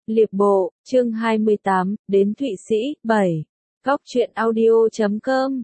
Liệp bộ, chương 28, đến Thụy Sĩ, 7. Góc truyện audio.com.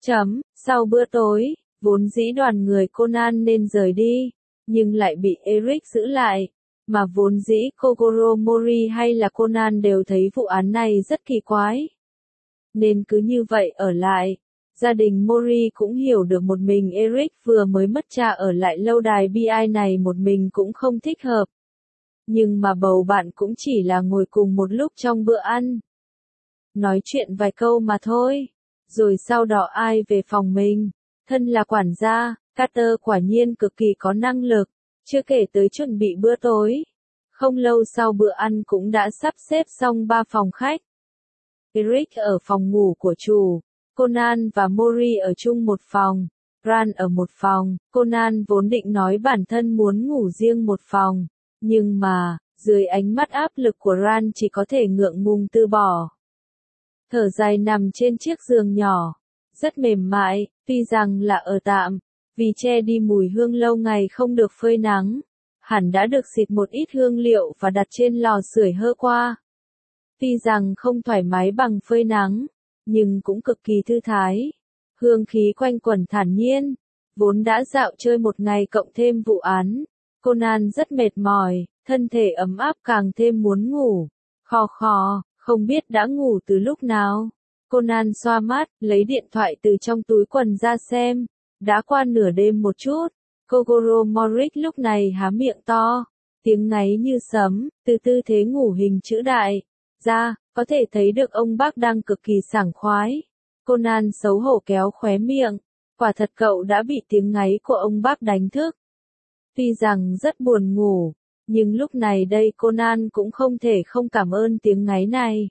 Sau bữa tối, vốn dĩ đoàn người Conan nên rời đi, nhưng lại bị Eric giữ lại. Mà vốn dĩ Kogoro Mori hay là Conan đều thấy vụ án này rất kỳ quái. Nên cứ như vậy ở lại. Gia đình Mori cũng hiểu được một mình Eric vừa mới mất cha ở lại lâu đài bi này một mình cũng không thích hợp. Nhưng mà bầu bạn cũng chỉ là ngồi cùng một lúc trong bữa ăn. Nói chuyện vài câu mà thôi. Rồi sau đó ai về phòng mình. Thân là quản gia, Carter quả nhiên cực kỳ có năng lực. Chưa kể tới chuẩn bị bữa tối. Không lâu sau bữa ăn cũng đã sắp xếp xong 3 phòng khách. Eric ở phòng ngủ của chủ. Conan và Mori ở chung một phòng. Ran ở một phòng. Conan vốn định nói bản thân muốn ngủ riêng một phòng. Nhưng mà, dưới ánh mắt áp lực của Ran chỉ có thể ngượng ngùng từ bỏ. Thở dài nằm trên chiếc giường nhỏ. Rất mềm mại, tuy rằng là ở tạm. Vì che đi mùi hương lâu ngày không được phơi nắng. Hẳn đã được xịt một ít hương liệu và đặt trên lò sưởi hơ qua. Tuy rằng không thoải mái bằng phơi nắng, nhưng cũng cực kỳ thư thái. Hương khí quanh quẩn thản nhiên. Vốn đã dạo chơi một ngày cộng thêm vụ án. Conan rất mệt mỏi, thân thể ấm áp càng thêm muốn ngủ. Khò khò, không biết đã ngủ từ lúc nào. Conan xoa mắt, lấy điện thoại từ trong túi quần ra xem. Đã qua nửa đêm một chút. Kogoro Mori lúc này há miệng to. Tiếng ngáy như sấm, từ tư thế ngủ hình chữ đại. Ra, có thể thấy được ông bác đang cực kỳ sảng khoái. Conan xấu hổ kéo khóe miệng. Quả thật cậu đã bị tiếng ngáy của ông bác đánh thức. Tuy rằng rất buồn ngủ, nhưng lúc này đây Conan cũng không thể không cảm ơn tiếng ngáy này.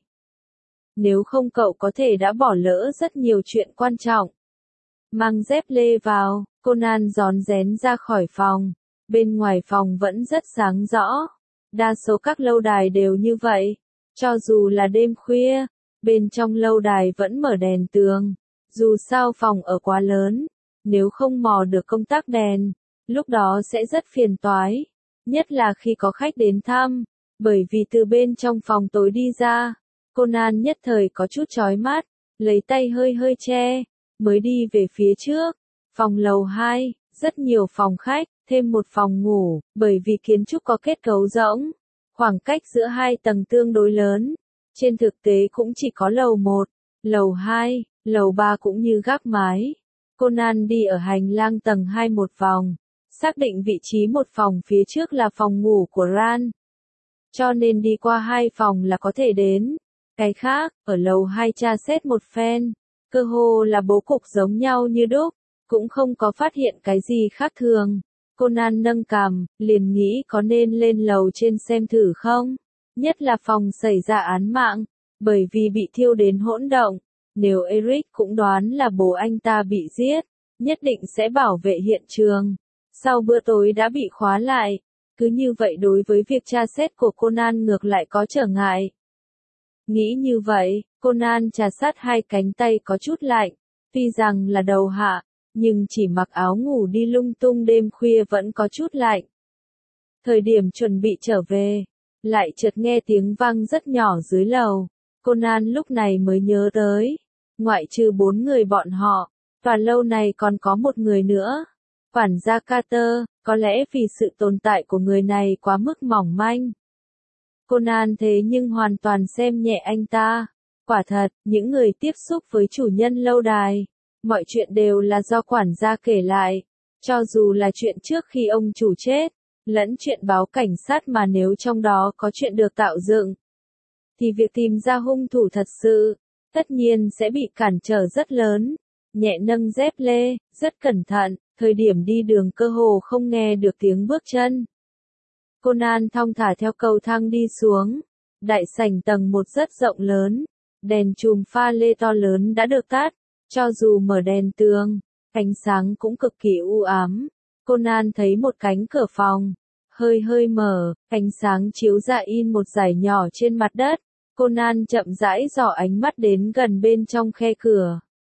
Nếu không cậu có thể đã bỏ lỡ rất nhiều chuyện quan trọng. Mang dép lê vào, Conan rón rén ra khỏi phòng. Bên ngoài phòng vẫn rất sáng rõ. Đa số các lâu đài đều như vậy. Cho dù là đêm khuya, bên trong lâu đài vẫn mở đèn tường. Dù sao phòng ở quá lớn, nếu không mò được công tắc đèn, lúc đó sẽ rất phiền toái. Nhất là khi có khách đến thăm, bởi vì từ bên trong phòng tối đi ra, Conan nhất thời có chút chói mắt, lấy tay hơi hơi che, mới đi về phía trước. Phòng lầu 2, rất nhiều phòng khách, thêm một phòng ngủ, bởi vì kiến trúc có kết cấu rỗng. Khoảng cách giữa hai tầng tương đối lớn. Trên thực tế cũng chỉ có lầu 1, lầu 2, lầu 3 cũng như gác mái. Conan đi ở hành lang tầng 2 một vòng. Xác định vị trí một phòng phía trước là phòng ngủ của Ran. Cho nên đi qua 2 phòng là có thể đến. Cái khác, ở lầu 2 tra xét một phen. Cơ hồ là bố cục giống nhau như đúc. Cũng không có phát hiện cái gì khác thường. Conan nâng cằm, liền nghĩ có nên lên lầu trên xem thử không? Nhất là phòng xảy ra án mạng. Bởi vì bị thiêu đến hỗn động. Nếu Eric cũng đoán là bố anh ta bị giết, nhất định sẽ bảo vệ hiện trường. Sau bữa tối đã bị khóa lại. Cứ như vậy đối với việc tra xét của Conan ngược lại có trở ngại. Nghĩ như vậy, Conan trà sát hai cánh tay có chút lạnh. Tuy rằng là đầu hạ, nhưng chỉ mặc áo ngủ đi lung tung đêm khuya vẫn có chút lạnh. Thời điểm chuẩn bị trở về, lại chợt nghe tiếng vang rất nhỏ dưới lầu. Conan lúc này mới nhớ tới, ngoại trừ 4 người bọn họ, tòa lâu này còn có một người nữa. Quản gia Carter, có lẽ vì sự tồn tại của người này quá mức mỏng manh. Conan thế nhưng hoàn toàn xem nhẹ anh ta. Quả thật, những người tiếp xúc với chủ nhân lâu đài, mọi chuyện đều là do quản gia kể lại. Cho dù là chuyện trước khi ông chủ chết, lẫn chuyện báo cảnh sát mà nếu trong đó có chuyện được tạo dựng, thì việc tìm ra hung thủ thật sự, tất nhiên sẽ bị cản trở rất lớn. Nhẹ nâng dép lê, rất cẩn thận, thời điểm đi đường cơ hồ không nghe được tiếng bước chân. Conan thong thả theo cầu thang đi xuống. Đại sảnh tầng 1 rất rộng lớn. Đèn chùm pha lê to lớn đã được tắt. Cho dù mở đèn tường, ánh sáng cũng cực kỳ u ám. Conan thấy một cánh cửa phòng. Hơi hơi mở, ánh sáng chiếu ra in một dải nhỏ trên mặt đất. Conan chậm rãi dò ánh mắt đến gần bên trong khe cửa.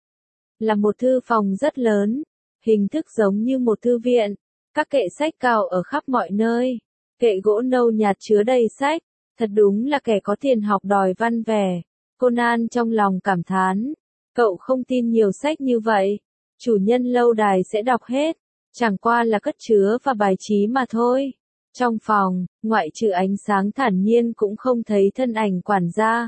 Là một thư phòng rất lớn. Hình thức giống như một thư viện. Các kệ sách cao ở khắp mọi nơi. Kệ gỗ nâu nhạt chứa đầy sách. Thật đúng là kẻ có tiền học đòi văn vẻ. Conan trong lòng cảm thán. Cậu không tin nhiều sách như vậy. Chủ nhân lâu đài sẽ đọc hết. Chẳng qua là cất chứa và bài trí mà thôi. Trong phòng, ngoại trừ ánh sáng thản nhiên cũng không thấy thân ảnh quản gia.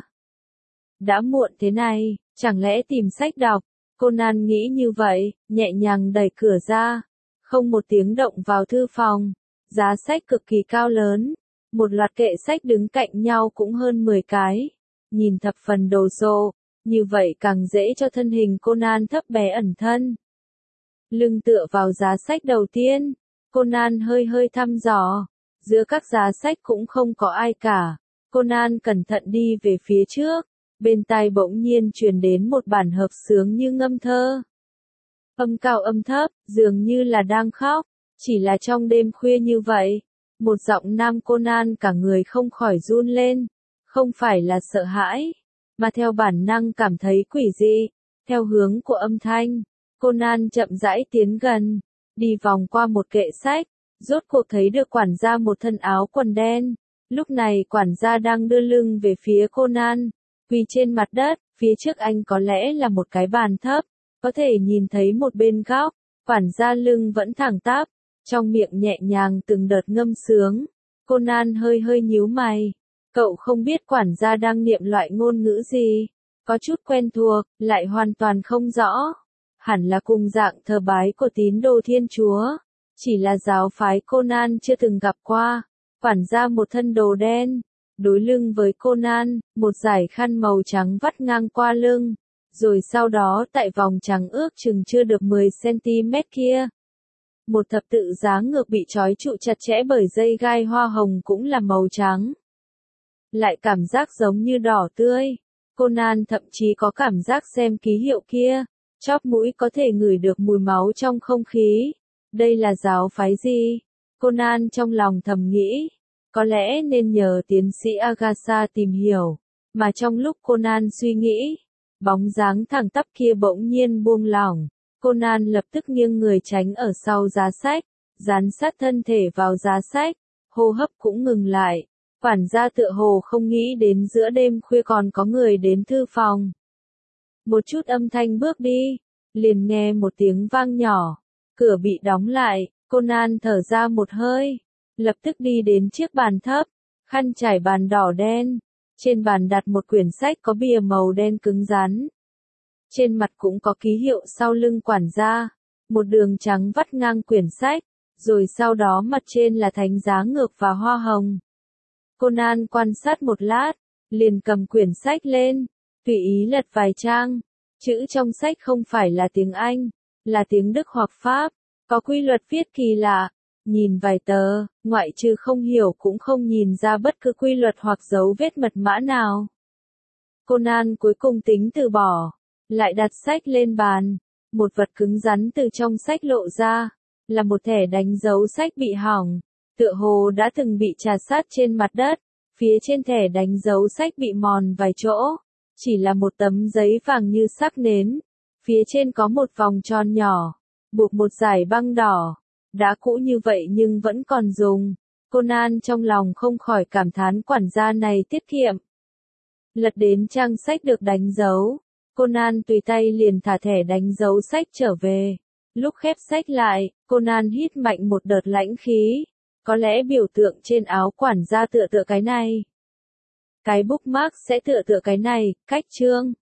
Đã muộn thế này, chẳng lẽ tìm sách đọc? Conan nghĩ như vậy, nhẹ nhàng đẩy cửa ra. Không một tiếng động vào thư phòng. Giá sách cực kỳ cao lớn. Một loạt kệ sách đứng cạnh nhau cũng hơn 10 cái. Nhìn thập phần đồ sộ, như vậy càng dễ cho thân hình Conan thấp bé ẩn thân. Lưng tựa vào giá sách đầu tiên, Conan hơi thăm dò. Giữa các giá sách cũng không có ai cả. Conan cẩn thận đi về phía trước. Bên tai bỗng nhiên truyền đến một bản hợp xướng như ngâm thơ. Âm cao âm thấp, dường như là đang khóc. Chỉ là trong đêm khuya như vậy, một giọng nam Conan cả người không khỏi run lên. Không phải là sợ hãi, mà theo bản năng cảm thấy quỷ dị. Theo hướng của âm thanh, Conan chậm rãi tiến gần, đi vòng qua một kệ sách, rốt cuộc thấy được quản gia một thân áo quần đen. Lúc này quản gia đang đưa lưng về phía Conan, quỳ trên mặt đất, phía trước anh có lẽ là một cái bàn thấp, có thể nhìn thấy một bên góc, quản gia lưng vẫn thẳng tắp, trong miệng nhẹ nhàng từng đợt ngâm sướng. Conan hơi nhíu mày, cậu không biết quản gia đang niệm loại ngôn ngữ gì, có chút quen thuộc, lại hoàn toàn không rõ. Hẳn là cùng dạng thờ bái của tín đồ Thiên Chúa, chỉ là giáo phái Conan chưa từng gặp qua. Quản gia một thân đồ đen, đối lưng với Conan, một dải khăn màu trắng vắt ngang qua lưng, rồi sau đó tại vòng trắng ước chừng chưa được 10 cm kia. Một thập tự giá ngược bị trói trụ chặt chẽ bởi dây gai hoa hồng cũng là màu trắng. Lại cảm giác giống như đỏ tươi. Conan thậm chí có cảm giác xem ký hiệu kia, chóp mũi có thể ngửi được mùi máu trong không khí. Đây là giáo phái gì? Conan trong lòng thầm nghĩ. Có lẽ nên nhờ tiến sĩ Agatha tìm hiểu. Mà trong lúc Conan suy nghĩ, bóng dáng thẳng tắp kia bỗng nhiên buông lỏng. Conan lập tức nghiêng người tránh ở sau giá sách, dán sát thân thể vào giá sách, hô hấp cũng ngừng lại. Quản gia tựa hồ không nghĩ đến giữa đêm khuya còn có người đến thư phòng. Một chút âm thanh bước đi, liền nghe một tiếng vang nhỏ, cửa bị đóng lại, Conan thở ra một hơi, lập tức đi đến chiếc bàn thấp, khăn trải bàn đỏ đen, trên bàn đặt một quyển sách có bìa màu đen cứng rắn. Trên mặt cũng có ký hiệu sau lưng quản gia, một đường trắng vắt ngang quyển sách, rồi sau đó mặt trên là thánh giá ngược và hoa hồng. Conan quan sát một lát, liền cầm quyển sách lên, tùy ý lật vài trang. Chữ trong sách không phải là tiếng Anh, là tiếng Đức hoặc Pháp, có quy luật viết kỳ lạ. Nhìn vài tờ, ngoại trừ không hiểu cũng không nhìn ra bất cứ quy luật hoặc dấu vết mật mã nào. Conan cuối cùng tính từ bỏ, lại đặt sách lên bàn. Một vật cứng rắn từ trong sách lộ ra, là một thẻ đánh dấu sách bị hỏng, tựa hồ đã từng bị trà sát trên mặt đất. Phía trên thẻ đánh dấu sách bị mòn vài chỗ, chỉ là một tấm giấy vàng như sắc nến. Phía trên có một vòng tròn nhỏ, buộc một dải băng đỏ. Đã cũ như vậy nhưng vẫn còn dùng. Conan trong lòng không khỏi cảm thán quản gia này tiết kiệm. Lật đến trang sách được đánh dấu, Conan tùy tay liền thả thẻ đánh dấu sách trở về. Lúc khép sách lại, Conan hít mạnh một đợt lãnh khí. Có lẽ biểu tượng trên áo quản gia tựa cái này. Cái bookmark sẽ tựa cái này, cách chương.